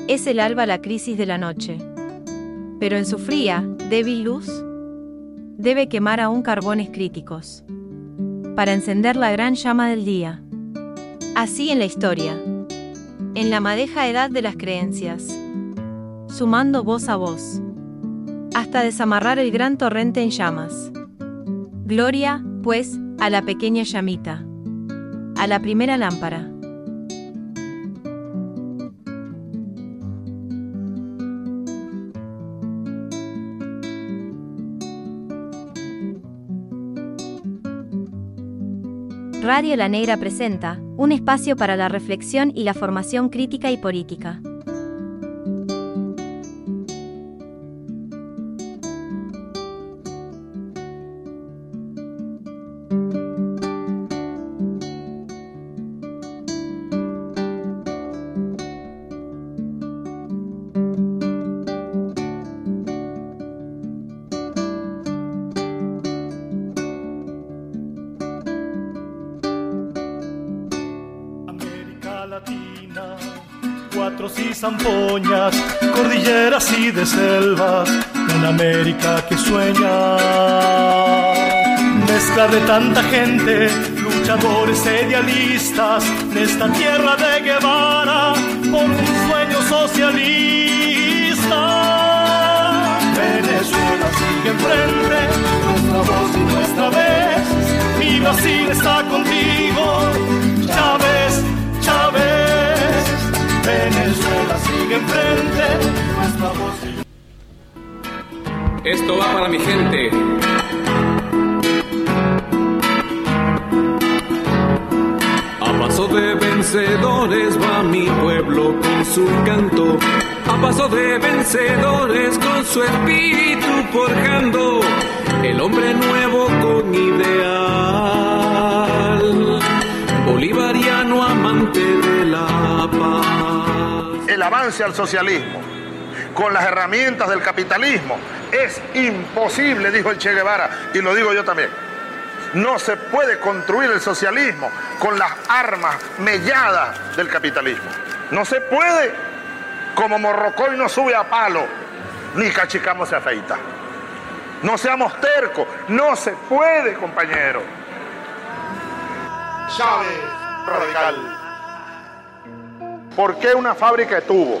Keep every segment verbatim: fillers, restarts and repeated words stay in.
Es el alba la crisis de la noche. Pero en su fría, débil luz, debe quemar aún carbones críticos para encender la gran llama del día. Así en la historia, en la madeja edad de las creencias, sumando voz a voz, hasta desamarrar el gran torrente en llamas. Gloria, pues, a la pequeña llamita, a la primera lámpara. Radio La Negra presenta un espacio para la reflexión y la formación crítica y política. Cuatros y zampoñas, cordilleras y de selvas, una América que sueña. Mezcla de tanta gente, luchadores e idealistas, de esta tierra de Guevara, por un sueño socialista. Venezuela sigue enfrente, nuestra voz y nuestra vez, mi Brasil está contigo, Chávez, Chávez. Venezuela sigue enfrente, nuestra voz y... Esto va para mi gente. A paso de vencedores va mi pueblo con su canto. A paso de vencedores con su espíritu forjando el hombre nuevo con ideal. Bolivariano amante de la paz. El avance al socialismo con las herramientas del capitalismo es imposible, dijo el Che Guevara, y lo digo yo también. No se puede construir el socialismo con las armas melladas del capitalismo. No se puede. Como Morrocoy no sube a palo, ni Cachicamo se afeita. No seamos tercos, no se puede, compañero. Chávez, radical. ¿Por qué una fábrica de tubos,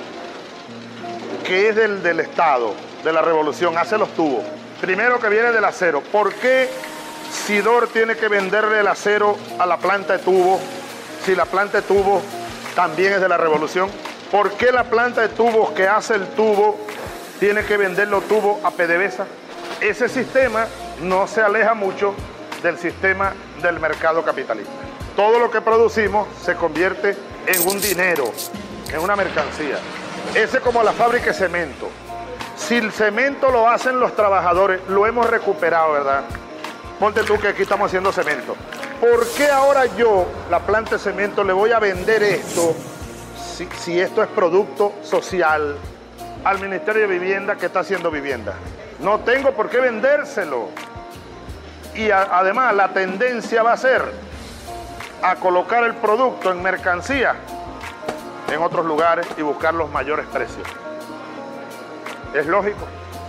que es del, del Estado, de la Revolución, hace los tubos? Primero que viene del acero. ¿Por qué Sidor tiene que venderle el acero a la planta de tubos si la planta de tubos también es de la Revolución? ¿Por qué la planta de tubos que hace el tubo tiene que vender los tubos a PDVSA? Ese sistema no se aleja mucho del sistema del mercado capitalista. Todo lo que producimos se convierte en un dinero, en una mercancía. Ese es como la fábrica de cemento. Si el cemento lo hacen los trabajadores, lo hemos recuperado, ¿verdad? Ponte tú que aquí estamos haciendo cemento. ¿Por qué ahora yo, la planta de cemento, le voy a vender esto, si, si esto es producto social, al Ministerio de Vivienda que está haciendo vivienda? No tengo por qué vendérselo. Y a, además la tendencia va a ser a colocar el producto en mercancía en otros lugares y buscar los mayores precios. Es lógico.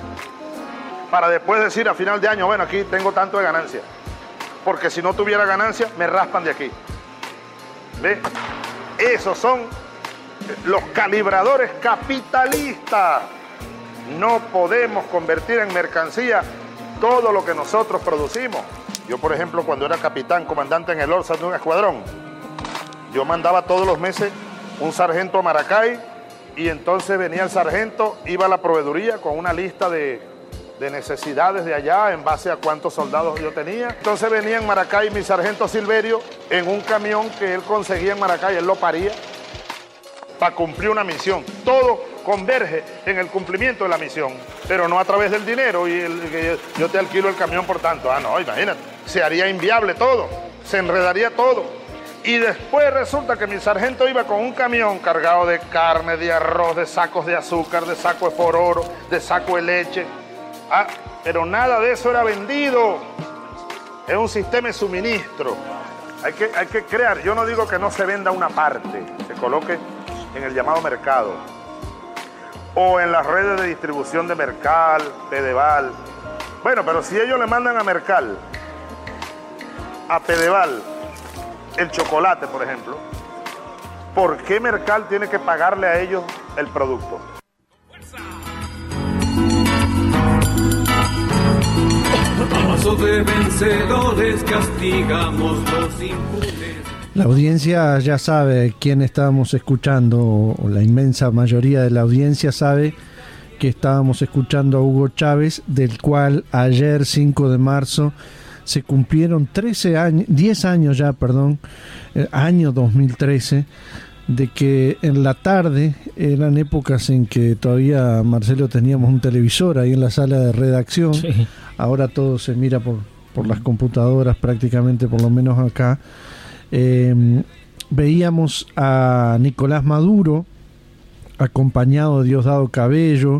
Para después decir a final de año, bueno, aquí tengo tanto de ganancia. Porque si no tuviera ganancia, me raspan de aquí. ¿Ve? Esos son los calibradores capitalistas. No podemos convertir en mercancía todo lo que nosotros producimos. Yo, por ejemplo, cuando era capitán, comandante en el Orsa de un escuadrón, yo mandaba todos los meses un sargento a Maracay y entonces venía el sargento, iba a la proveeduría con una lista de, de necesidades de allá en base a cuántos soldados yo tenía. Entonces venía en Maracay mi sargento Silverio en un camión que él conseguía en Maracay, él lo paría para cumplir una misión. Todo converge en el cumplimiento de la misión, pero no a través del dinero y el, que yo te alquilo el camión por tanto. Ah, no, imagínate, se haría inviable todo, se enredaría todo. Y después resulta que mi sargento iba con un camión cargado de carne, de arroz, de sacos de azúcar, de saco de fororo, de saco de leche. Ah, pero nada de eso era vendido. Es un sistema de suministro. Hay que, hay que crear, yo no digo que no se venda una parte, se coloque en el llamado mercado. o en las redes de distribución de Mercal, Pedeval. Bueno, pero si ellos le mandan a Mercal, a Pedeval, el chocolate, por ejemplo, ¿por qué Mercal tiene que pagarle a ellos el producto? A paso de vencedores castigamos los impunes. La audiencia ya sabe quién estábamos escuchando, o la inmensa mayoría de la audiencia sabe que estábamos escuchando a Hugo Chávez, del cual ayer, cinco de marzo, se cumplieron trece años, diez años ya, perdón, eh, año dos mil trece, de que en la tarde, eran épocas en que todavía, Marcelo, teníamos un televisor ahí en la sala de redacción, sí. Ahora todo se mira por, por las computadoras prácticamente, por lo menos acá. Eh, veíamos a Nicolás Maduro acompañado de Diosdado Cabello,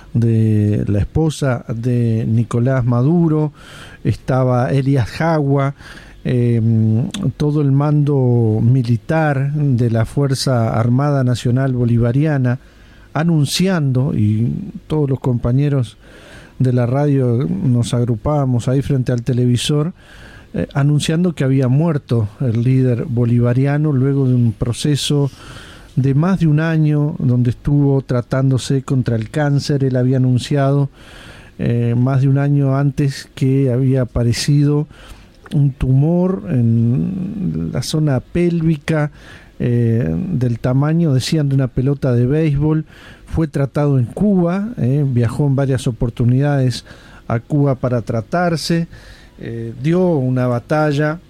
de la esposa de Nicolás Maduro, estaba Elías Jagua, eh, todo el mando militar de la Fuerza Armada Nacional Bolivariana, anunciando, y todos los compañeros de la radio nos agrupábamos ahí frente al televisor, eh, anunciando que había muerto el líder bolivariano luego de un proceso de más de un año donde estuvo tratándose contra el cáncer. Él había anunciado eh, más de un año antes que había aparecido un tumor en la zona pélvica eh, del tamaño, decían, de una pelota de béisbol. Fue tratado en Cuba, eh, viajó en varias oportunidades a Cuba para tratarse, eh, dio una batalla,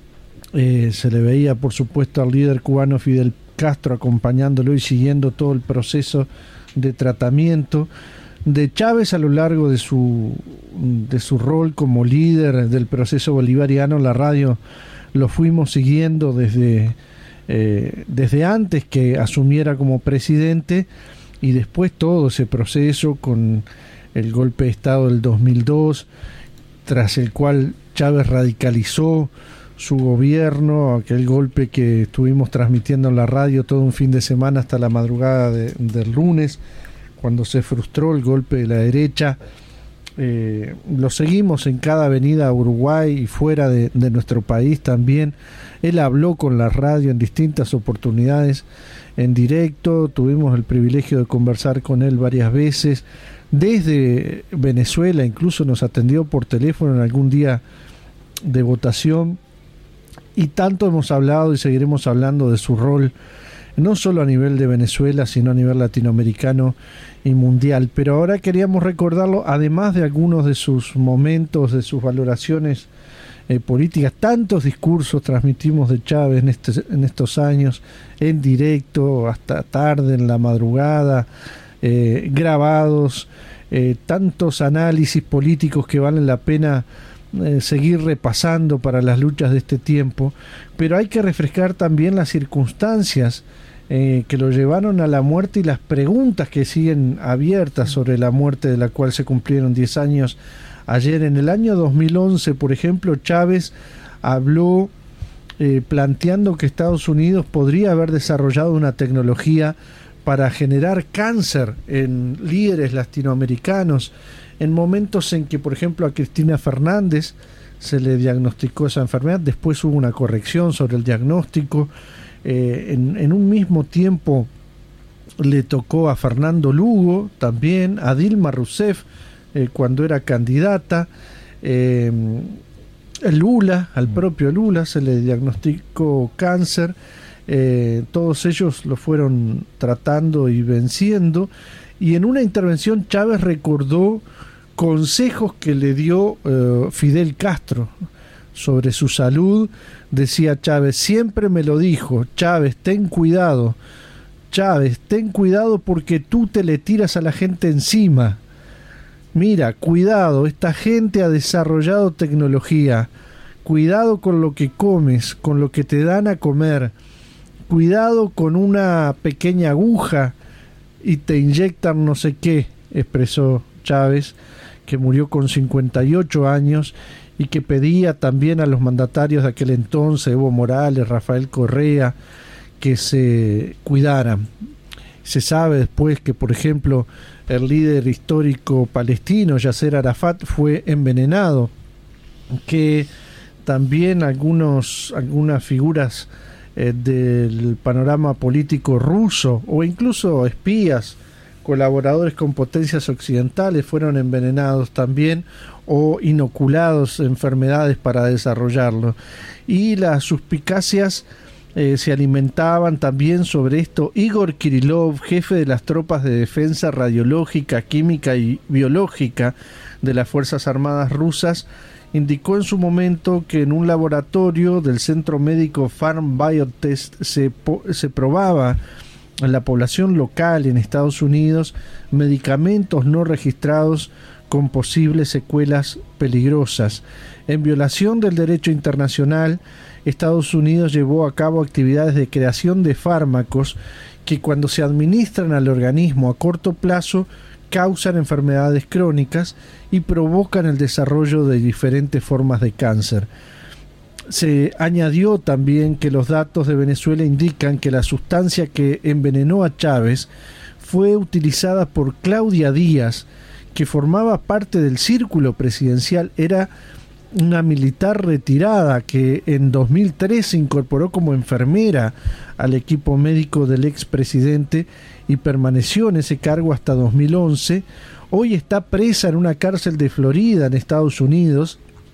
eh, se le veía por supuesto al líder cubano Fidel Castro acompañándolo y siguiendo todo el proceso de tratamiento. De Chávez, a lo largo de su, de su rol como líder del proceso bolivariano, la radio lo fuimos siguiendo desde, eh, desde antes que asumiera como presidente, y después todo ese proceso con el golpe de Estado del dos mil dos, tras el cual Chávez radicalizó su gobierno, aquel golpe que estuvimos transmitiendo en la radio todo un fin de semana hasta la madrugada de, del lunes, cuando se frustró el golpe de la derecha. Eh, lo seguimos en cada avenida a Uruguay y fuera de, de nuestro país también. Él habló con la radio en distintas oportunidades en directo, tuvimos el privilegio de conversar con él varias veces desde Venezuela, incluso nos atendió por teléfono en algún día de votación, y tanto hemos hablado y seguiremos hablando de su rol no solo a nivel de Venezuela, sino a nivel latinoamericano y mundial. Pero ahora queríamos recordarlo, además de algunos de sus momentos, de sus valoraciones eh, políticas. Tantos discursos transmitimos de Chávez en, este, en estos años, en directo, hasta tarde, en la madrugada, eh, grabados, eh, tantos análisis políticos que valen la pena Eh, seguir repasando para las luchas de este tiempo, pero hay que refrescar también las circunstancias eh, que lo llevaron a la muerte y las preguntas que siguen abiertas sobre la muerte, de la cual se cumplieron diez años ayer. En el año dos mil once, por ejemplo, Chávez habló eh, planteando que Estados Unidos podría haber desarrollado una tecnología para generar cáncer en líderes latinoamericanos, en momentos en que, por ejemplo, a Cristina Fernández se le diagnosticó esa enfermedad. Después hubo una corrección sobre el diagnóstico. Eh, en, en un mismo tiempo le tocó a Fernando Lugo también, a Dilma Rousseff eh, cuando era candidata, eh, Lula, al propio Lula se le diagnosticó cáncer. Eh, todos ellos lo fueron tratando y venciendo, y en una intervención Chávez recordó consejos que le dio eh, Fidel Castro sobre su salud. Decía Chávez: siempre me lo dijo, Chávez, ten cuidado, Chávez, ten cuidado porque tú te le tiras a la gente encima. Mira, cuidado, esta gente ha desarrollado tecnología, cuidado con lo que comes, con lo que te dan a comer, cuidado con una pequeña aguja y te inyectan no sé qué, expresó Chávez, que murió con cincuenta y ocho años, y que pedía también a los mandatarios de aquel entonces, Evo Morales, Rafael Correa, que se cuidaran. Se sabe después que, por ejemplo, el líder histórico palestino, Yasser Arafat, fue envenenado, que también algunos, algunas figuras eh, del panorama político ruso, o incluso espías, colaboradores con potencias occidentales, fueron envenenados también o inoculados enfermedades para desarrollarlo. Y las suspicacias eh, se alimentaban también sobre esto. Igor Kirillov, jefe de las tropas de defensa radiológica, química y biológica de las Fuerzas Armadas rusas, indicó en su momento que en un laboratorio del centro médico Farm Biotest se, se probaba en la población local en Estados Unidos medicamentos no registrados con posibles secuelas peligrosas. En violación del derecho internacional, Estados Unidos llevó a cabo actividades de creación de fármacos que, cuando se administran al organismo a corto plazo, causan enfermedades crónicas y provocan el desarrollo de diferentes formas de cáncer. Se añadió también que los datos de Venezuela indican que la sustancia que envenenó a Chávez fue utilizada por Claudia Díaz, que formaba parte del círculo presidencial. Era una militar retirada que en dos mil tres se incorporó como enfermera al equipo médico del expresidente y permaneció en ese cargo hasta dos mil once. Hoy está presa en una cárcel de Florida, en Estados Unidos,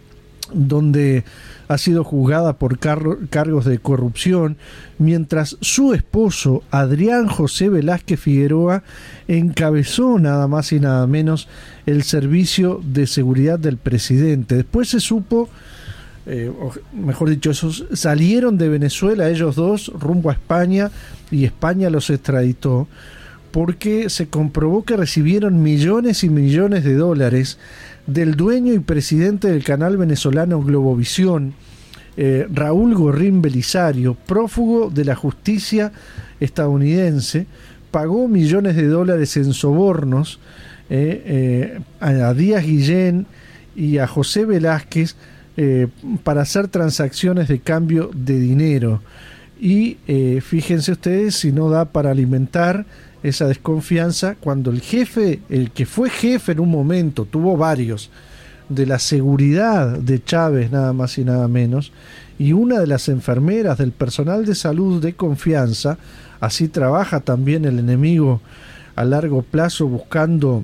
donde ha sido juzgada por car- cargos de corrupción, mientras su esposo, Adrián José Velázquez Figueroa, encabezó nada más y nada menos el servicio de seguridad del presidente. Después se supo, eh, o mejor dicho, esos salieron de Venezuela, ellos dos, rumbo a España, y España los extraditó, porque se comprobó que recibieron millones y millones de dólares del dueño y presidente del canal venezolano Globovisión, eh, Raúl Gorrín Belisario, prófugo de la justicia estadounidense. Pagó millones de dólares en sobornos eh, eh, a Díaz Guillén y a José Velázquez eh, para hacer transacciones de cambio de dinero. Y eh, fíjense ustedes si no da para alimentar esa desconfianza cuando el jefe, el que fue jefe en un momento, tuvo varios, de la seguridad de Chávez, nada más y nada menos, y una de las enfermeras del personal de salud de confianza, así trabaja también el enemigo a largo plazo buscando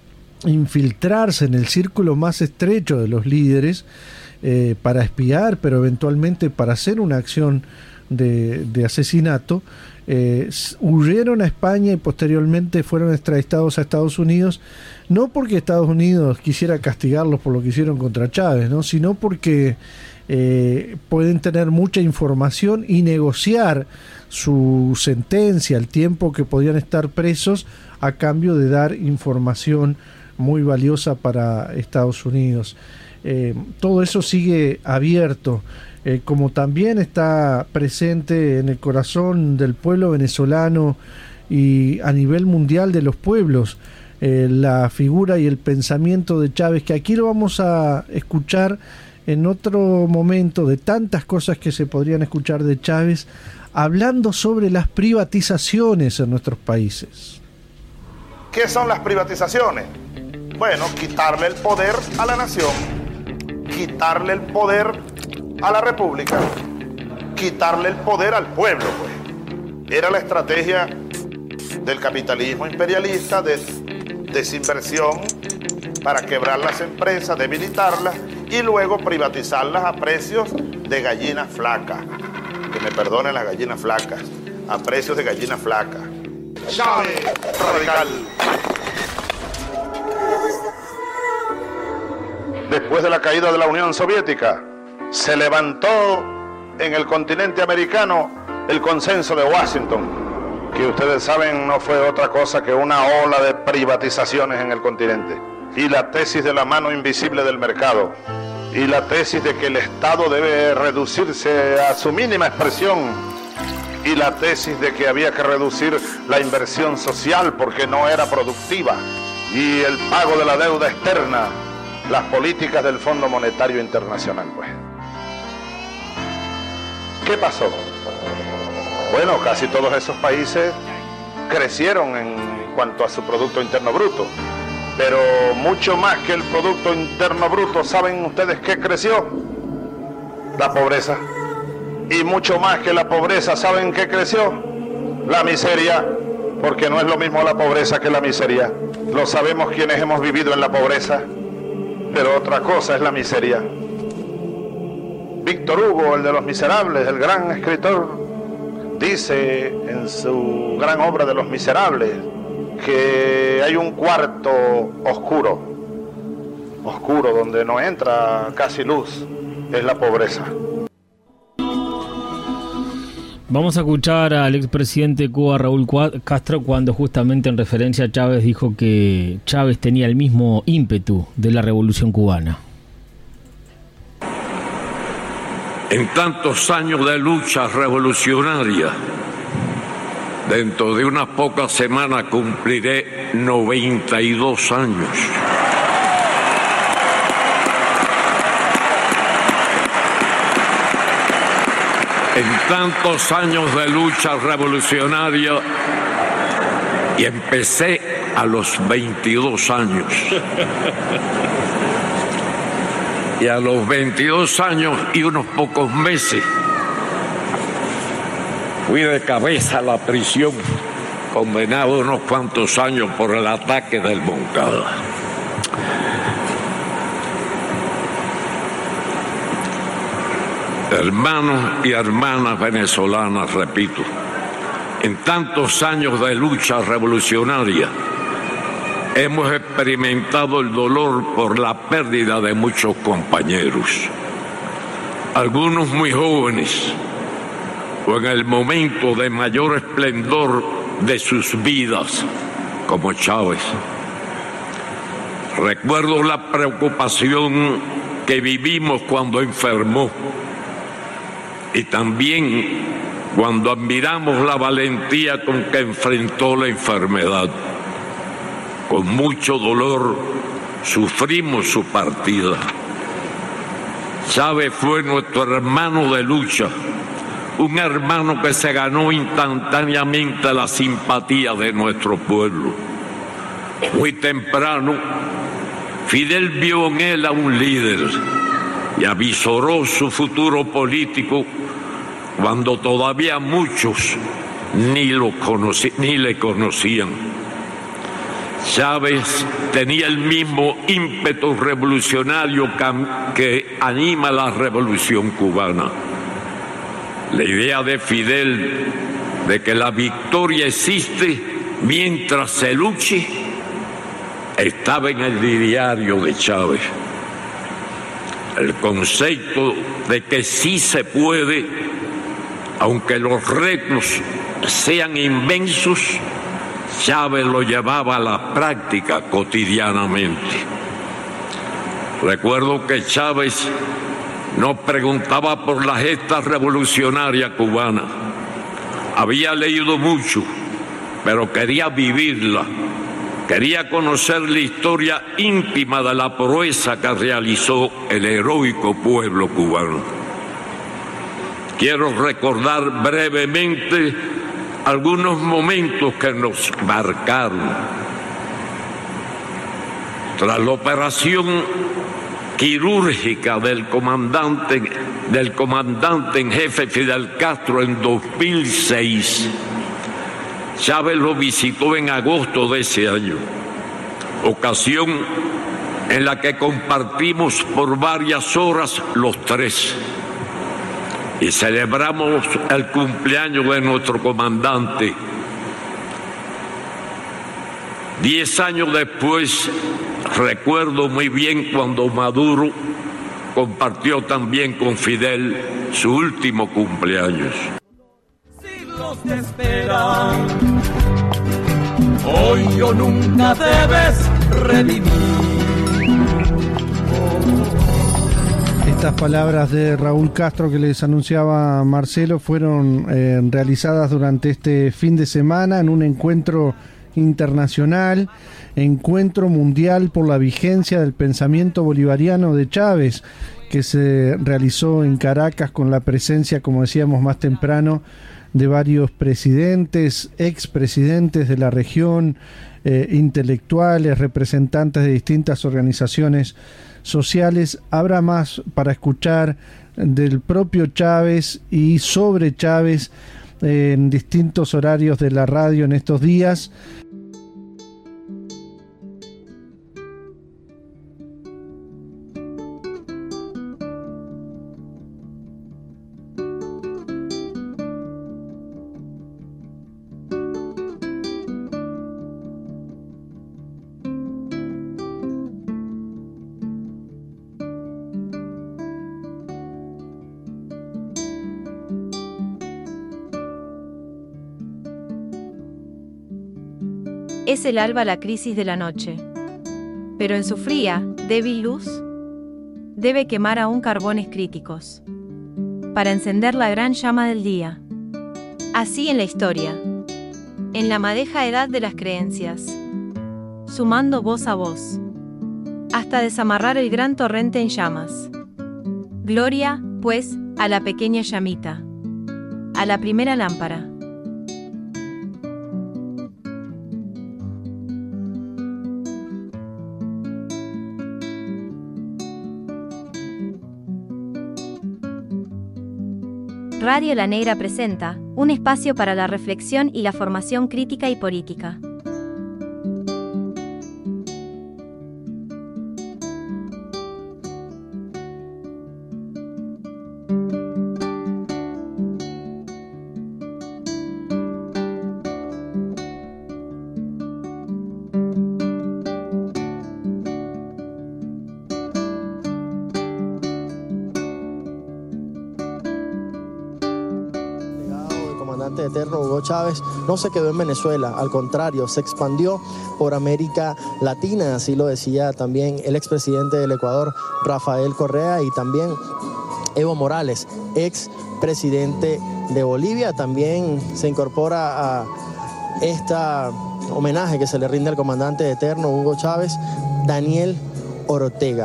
infiltrarse en el círculo más estrecho de los líderes eh, para espiar, pero eventualmente para hacer una acción de, de asesinato. Eh, huyeron a España y posteriormente fueron extraditados a Estados Unidos, no porque Estados Unidos quisiera castigarlos por lo que hicieron contra Chávez, ¿no? Sino porque eh, pueden tener mucha información y negociar su sentencia, el tiempo que podían estar presos, a cambio de dar información muy valiosa para Estados Unidos. Eh, todo eso sigue abierto. Eh, como también está presente en el corazón del pueblo venezolano y a nivel mundial de los pueblos, eh, la figura y el pensamiento de Chávez, que aquí lo vamos a escuchar en otro momento, de tantas cosas que se podrían escuchar de Chávez, hablando sobre las privatizaciones en nuestros países. ¿Qué son las privatizaciones? Bueno, quitarle el poder a la nación, quitarle el poder a la república, quitarle el poder al pueblo, pues. Era la estrategia del capitalismo imperialista de desinversión para quebrar las empresas, debilitarlas y luego privatizarlas a precios de gallina flaca. Que me perdonen las gallinas flacas, a precios de gallina flaca. Chávez radical. Después de la caída de la Unión Soviética, se levantó en el continente americano el consenso de Washington, que ustedes saben no fue otra cosa que una ola de privatizaciones en el continente, y la tesis de la mano invisible del mercado, y la tesis de que el Estado debe reducirse a su mínima expresión, y la tesis de que había que reducir la inversión social porque no era productiva, y el pago de la deuda externa, las políticas del Fondo Monetario Internacional, pues. ¿Qué pasó? Bueno, casi todos esos países crecieron en cuanto a su Producto Interno Bruto, pero mucho más que el Producto Interno Bruto, ¿saben ustedes qué creció? La pobreza. Y mucho más que la pobreza, ¿saben qué creció? La miseria, porque no es lo mismo la pobreza que la miseria. Lo sabemos quienes hemos vivido en la pobreza, pero otra cosa es la miseria. Víctor Hugo, el de Los Miserables, el gran escritor, dice en su gran obra de Los Miserables que hay un cuarto oscuro, oscuro donde no entra casi luz, es la pobreza. Vamos a escuchar al expresidente de Cuba, Raúl Castro, cuando justamente en referencia a Chávez dijo que Chávez tenía el mismo ímpetu de la Revolución Cubana. En tantos años de lucha revolucionaria, dentro de unas pocas semanas cumpliré noventa y dos años. En tantos años de lucha revolucionaria, y empecé a los veintidós años. Y a los veintidós años y unos pocos meses fui de cabeza a la prisión, condenado a unos cuantos años por el ataque del Moncada. Hermanos y hermanas venezolanas, repito, en tantos años de lucha revolucionaria hemos experimentado el dolor por la pérdida de muchos compañeros, algunos muy jóvenes o en el momento de mayor esplendor de sus vidas, como Chávez. Recuerdo la preocupación que vivimos cuando enfermó y también cuando admiramos la valentía con que enfrentó la enfermedad. Con mucho dolor sufrimos su partida. Chávez fue nuestro hermano de lucha, un hermano que se ganó instantáneamente la simpatía de nuestro pueblo. Muy temprano, Fidel vio en él a un líder y avisoró su futuro político cuando todavía muchos ni, lo conocí, ni le conocían. Chávez tenía el mismo ímpetu revolucionario que anima la revolución cubana. La idea de Fidel de que la victoria existe mientras se luche estaba en el diario de Chávez. El concepto de que sí se puede, aunque los retos sean inmensos, Chávez lo llevaba a la práctica cotidianamente. Recuerdo que Chávez nos preguntaba por la gesta revolucionaria cubana. Había leído mucho, pero quería vivirla. Quería conocer la historia íntima de la proeza que realizó el heroico pueblo cubano. Quiero recordar brevemente algunos momentos que nos marcaron. Tras la operación quirúrgica del comandante, del comandante en jefe Fidel Castro en dos mil seis, Chávez lo visitó en agosto de ese año, ocasión en la que compartimos por varias horas los tres y celebramos el cumpleaños de nuestro comandante. Diez años después, recuerdo muy bien cuando Maduro compartió también con Fidel su último cumpleaños. Siglos te esperan, hoy o nunca debes redimir. Estas palabras de Raúl Castro que les anunciaba Marcelo fueron eh, realizadas durante este fin de semana en un encuentro internacional, encuentro mundial por la vigencia del pensamiento bolivariano de Chávez, que se realizó en Caracas con la presencia, como decíamos más temprano, de varios presidentes, expresidentes de la región, eh, intelectuales, representantes de distintas organizaciones sociales. Habrá más para escuchar del propio Chávez y sobre Chávez eh, en distintos horarios de la radio en estos días. Es el alba la crisis de la noche. Pero en su fría, débil luz, debe quemar aún carbones críticos para encender la gran llama del día. Así en la historia, en la madeja edad de las creencias, sumando voz a voz, hasta desamarrar el gran torrente en llamas. Gloria, pues, a la pequeña llamita, a la primera lámpara. Radio La Negra presenta un espacio para la reflexión y la formación crítica y política. Eterno Hugo Chávez no se quedó en Venezuela, al contrario, se expandió por América Latina, así lo decía también el expresidente del Ecuador, Rafael Correa, y también Evo Morales, expresidente de Bolivia. También se incorpora a este homenaje que se le rinde al comandante eterno Hugo Chávez, Daniel Ortega.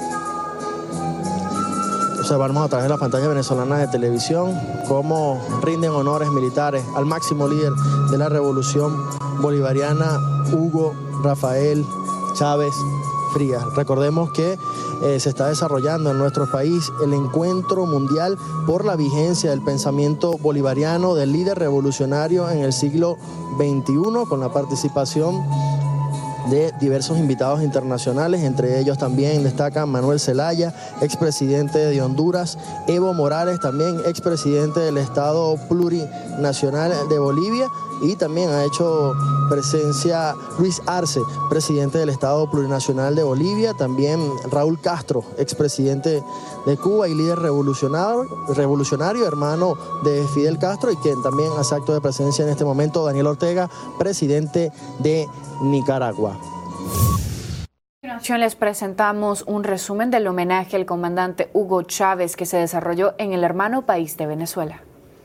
Observamos a través de la pantalla venezolana de televisión cómo rinden honores militares al máximo líder de la revolución bolivariana, Hugo Rafael Chávez Frías. Recordemos que eh, se está desarrollando en nuestro país el encuentro mundial por la vigencia del pensamiento bolivariano del líder revolucionario en el siglo veintiuno, con la participación de diversos invitados internacionales. Entre ellos también destacan Manuel Zelaya, expresidente de Honduras, Evo Morales, también expresidente del Estado Plurinacional de Bolivia, y también ha hecho presencia Luis Arce, presidente del Estado Plurinacional de Bolivia, también Raúl Castro, expresidente de Cuba y líder revolucionario, revolucionario, hermano de Fidel Castro, y quien también hace acto de presencia en este momento, Daniel Ortega, presidente de Nicaragua. A continuación les presentamos un resumen del homenaje al comandante Hugo Chávez que se desarrolló en el hermano país de Venezuela.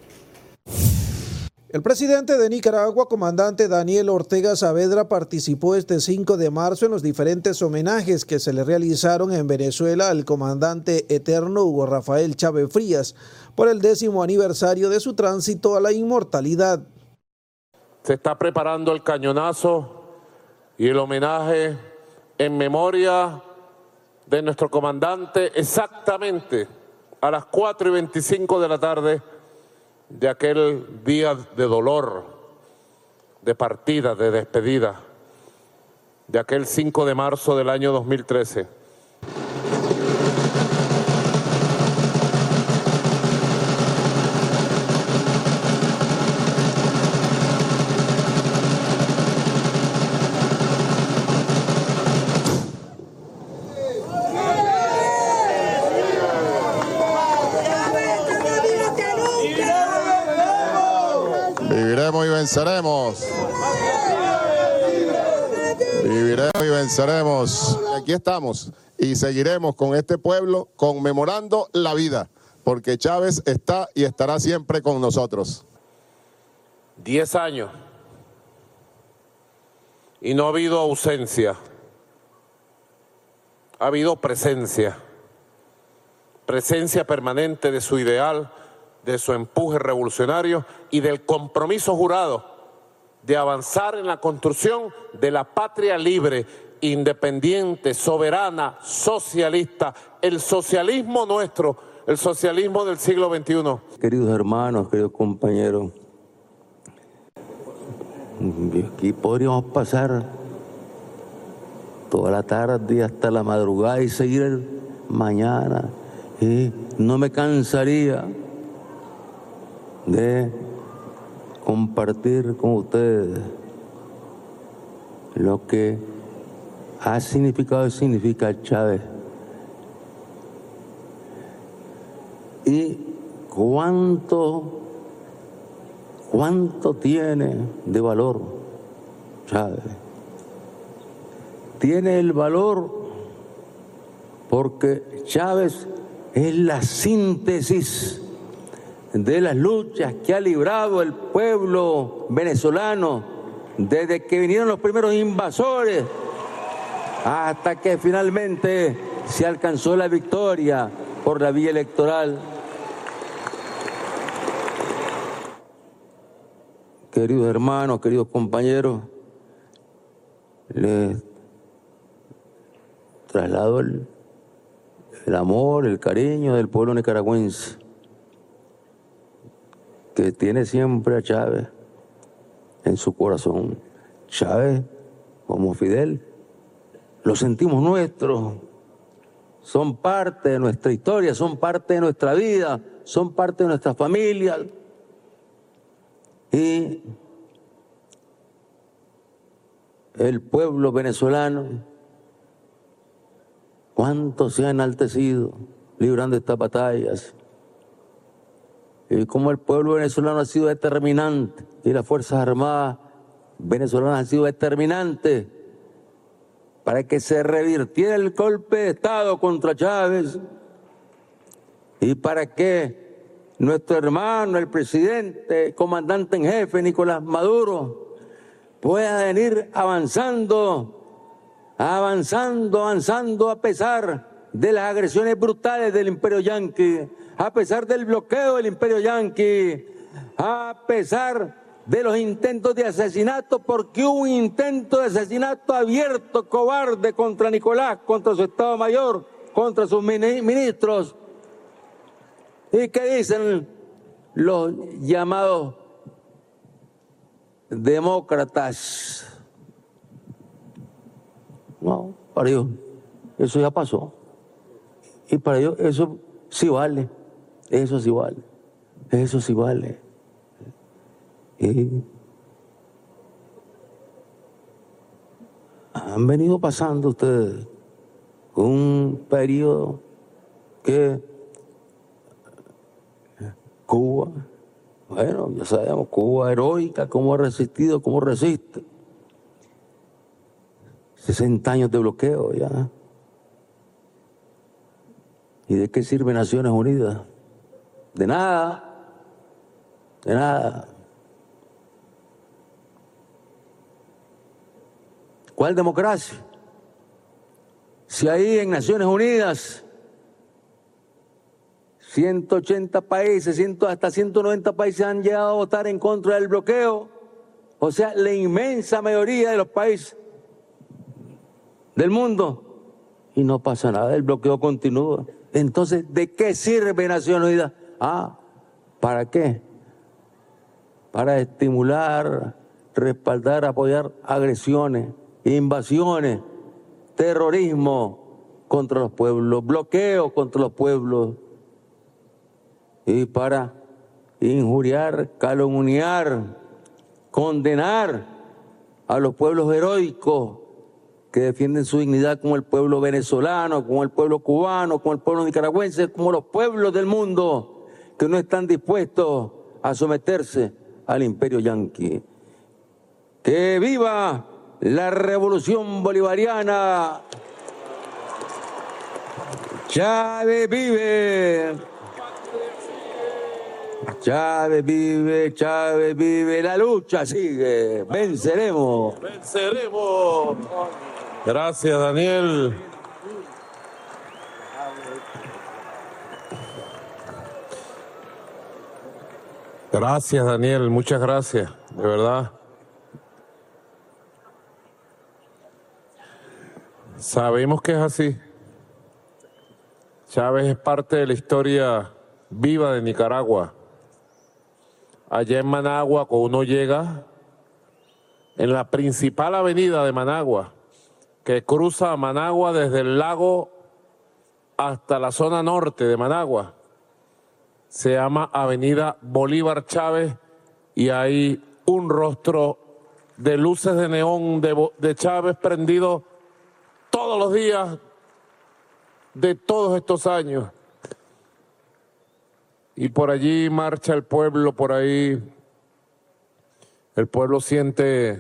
El presidente de Nicaragua, comandante Daniel Ortega Saavedra, participó este cinco de marzo en los diferentes homenajes que se le realizaron en Venezuela al comandante eterno Hugo Rafael Chávez Frías por el décimo aniversario de su tránsito a la inmortalidad. Se está preparando el cañonazo y el homenaje en memoria de nuestro comandante exactamente a las cuatro y veinticinco de la tarde de aquel día de dolor, de partida, de despedida, de aquel cinco de marzo del año dos mil trece. Viviremos y venceremos. Viviremos y venceremos. Aquí estamos y seguiremos con este pueblo conmemorando la vida, porque Chávez está y estará siempre con nosotros. Diez años y no ha habido ausencia, ha habido presencia, presencia permanente de su ideal de su empuje revolucionario y del compromiso jurado de avanzar en la construcción de la patria libre, independiente, soberana, socialista, el socialismo nuestro, el socialismo del siglo veintiuno. Queridos hermanos, queridos compañeros, aquí podríamos pasar toda la tarde hasta la madrugada y seguir mañana, y no me cansaría de compartir con ustedes lo que ha significado y significa Chávez y cuánto cuánto tiene de valor Chávez. Tiene el valor porque Chávez es la síntesis de las luchas que ha librado el pueblo venezolano desde que vinieron los primeros invasores hasta que finalmente se alcanzó la victoria por la vía electoral. Queridos hermanos, queridos compañeros, les traslado el, el amor, el cariño del pueblo nicaragüense, que tiene siempre a Chávez en su corazón. Chávez, como Fidel, lo sentimos nuestros, son parte de nuestra historia, son parte de nuestra vida, son parte de nuestra familia. Y el pueblo venezolano, cuánto se ha enaltecido librando estas batallas. Y cómo el pueblo venezolano ha sido determinante y las Fuerzas Armadas venezolanas han sido determinantes para que se revirtiera el golpe de Estado contra Chávez y para que nuestro hermano, el presidente, comandante en jefe, Nicolás Maduro, pueda venir avanzando, avanzando, avanzando a pesar de las agresiones brutales del imperio yanqui, a pesar del bloqueo del imperio yanqui, a pesar de los intentos de asesinato, porque hubo un intento de asesinato abierto, cobarde, contra Nicolás, contra su Estado Mayor, contra sus ministros. ¿Y qué dicen los llamados demócratas? No, para ellos eso ya pasó. Y para ellos eso sí vale, eso sí vale, eso sí vale. Y han venido pasando ustedes un periodo que Cuba, bueno, ya sabemos, Cuba heroica, cómo ha resistido, cómo resiste. sesenta años de bloqueo ya. ¿Y de qué sirve Naciones Unidas? De nada, de nada. ¿Cuál democracia? Si ahí en Naciones Unidas ciento ochenta países, hasta ciento noventa países han llegado a votar en contra del bloqueo, o sea, la inmensa mayoría de los países del mundo, y no pasa nada, el bloqueo continúa. Entonces, ¿de qué sirve Naciones Unidas? Ah, ¿para qué? Para estimular, respaldar, apoyar agresiones, invasiones, terrorismo contra los pueblos, bloqueo contra los pueblos, y para injuriar, calumniar, condenar a los pueblos heroicos que defienden su dignidad, como el pueblo venezolano, como el pueblo cubano, como el pueblo nicaragüense, como los pueblos del mundo que no están dispuestos a someterse al imperio yanqui. ¡Que viva la revolución bolivariana! ¡Chávez vive! Chávez vive, Chávez vive, la lucha sigue, venceremos. Venceremos. Gracias, Daniel. Gracias, Daniel, muchas gracias, de verdad. Sabemos que es así. Chávez es parte de la historia viva de Nicaragua. Allá en Managua, cuando uno llega, en la principal avenida de Managua, que cruza Managua desde el lago hasta la zona norte de Managua, se llama Avenida Bolívar Chávez y hay un rostro de luces de neón de, de Chávez prendido todos los días de todos estos años. Y por allí marcha el pueblo, por ahí el pueblo siente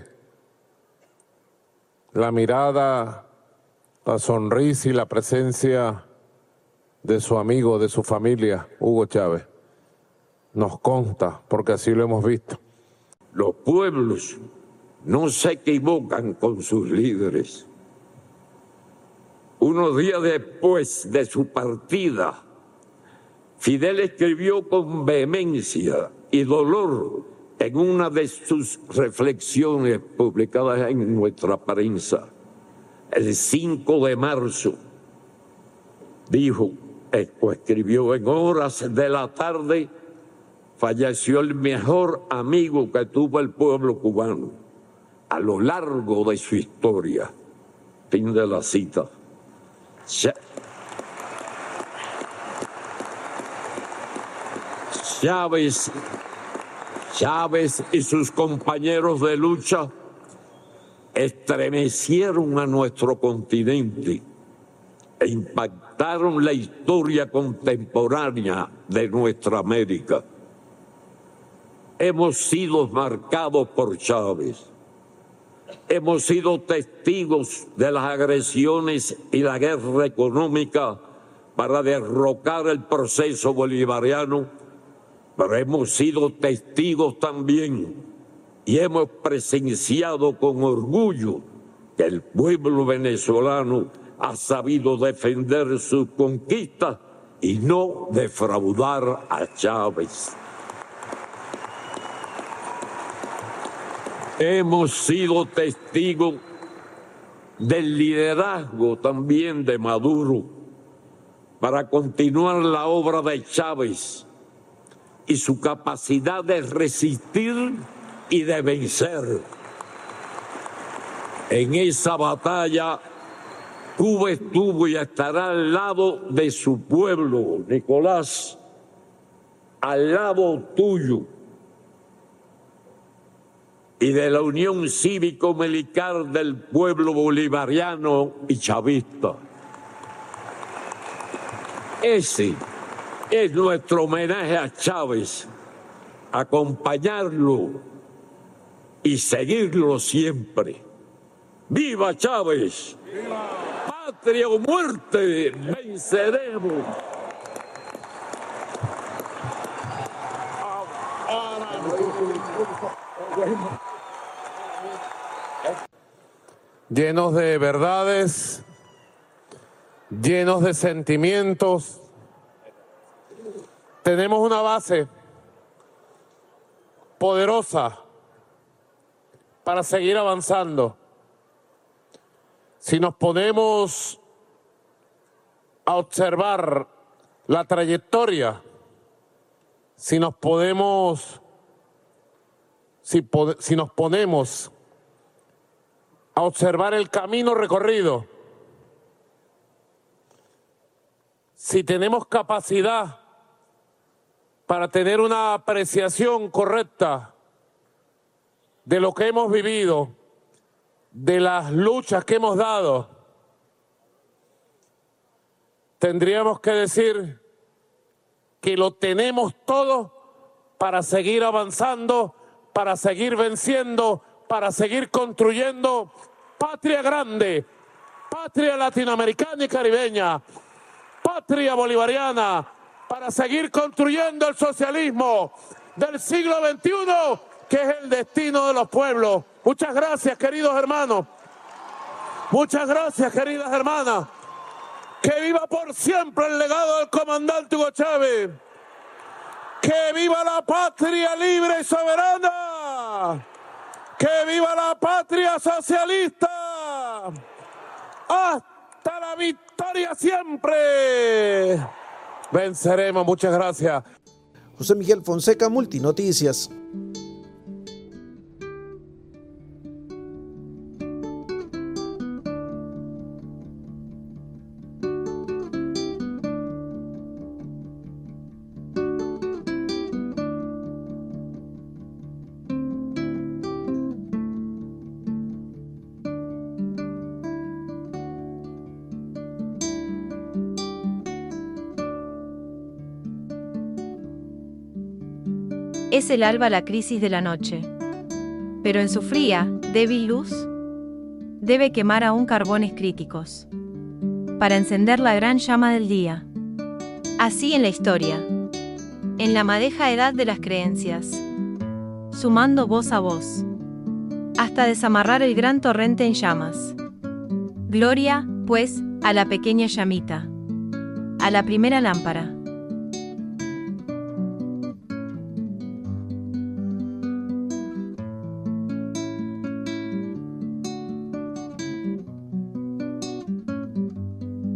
la mirada, la sonrisa y la presencia de su amigo, de su familia, Hugo Chávez. Nos consta, porque así lo hemos visto. Los pueblos no se equivocan con sus líderes. Unos días después de su partida, Fidel escribió con vehemencia y dolor en una de sus reflexiones publicadas en nuestra prensa, el cinco de marzo, dijo, o escribió: en horas de la tarde falleció el mejor amigo que tuvo el pueblo cubano a lo largo de su historia. Fin de la cita. Chávez, Chávez y sus compañeros de lucha estremecieron a nuestro continente e impactaron la historia contemporánea de nuestra América. Hemos sido marcados por Chávez. Hemos sido testigos de las agresiones y la guerra económica para derrocar el proceso bolivariano, pero hemos sido testigos también y hemos presenciado con orgullo que el pueblo venezolano ha sabido defender sus conquistas y no defraudar a Chávez. Hemos sido testigos del liderazgo también de Maduro para continuar la obra de Chávez y su capacidad de resistir y de vencer. En esa batalla, Cuba estuvo y estará al lado de su pueblo, Nicolás, al lado tuyo, y de la unión cívico-militar del pueblo bolivariano y chavista. Ese es nuestro homenaje a Chávez, acompañarlo y seguirlo siempre. ¡Viva Chávez! ¡Viva! ¡Patria o muerte! ¡Venceremos! Llenos de verdades, llenos de sentimientos, tenemos una base poderosa para seguir avanzando. Si nos ponemos a observar la trayectoria, si nos podemos, si, pod- si nos ponemos a observar el camino recorrido, si tenemos capacidad para tener una apreciación correcta de lo que hemos vivido, de las luchas que hemos dado, tendríamos que decir que lo tenemos todo para seguir avanzando, para seguir venciendo, para seguir construyendo patria grande, patria latinoamericana y caribeña, patria bolivariana, para seguir construyendo el socialismo del siglo veintiuno, que es el destino de los pueblos. Muchas gracias, queridos hermanos. Muchas gracias, queridas hermanas. Que viva por siempre el legado del comandante Hugo Chávez. ¡Que viva la patria libre y soberana! ¡Que viva la patria socialista! ¡Hasta la victoria siempre! Venceremos. Muchas gracias. José Miguel Fonseca, Multinoticias. Es el alba la crisis de la noche. Pero en su fría, débil luz, debe quemar aún carbones críticos para encender la gran llama del día. Así en la historia, en la madeja edad de las creencias, sumando voz a voz, hasta desamarrar el gran torrente en llamas. Gloria, pues, a la pequeña llamita, a la primera lámpara.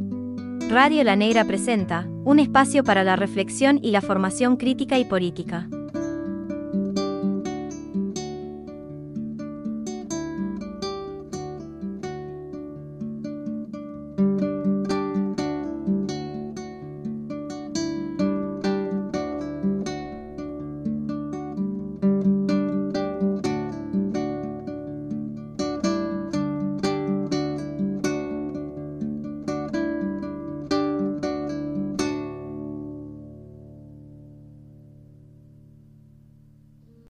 Radio La Negra presenta un espacio para la reflexión y la formación crítica y política.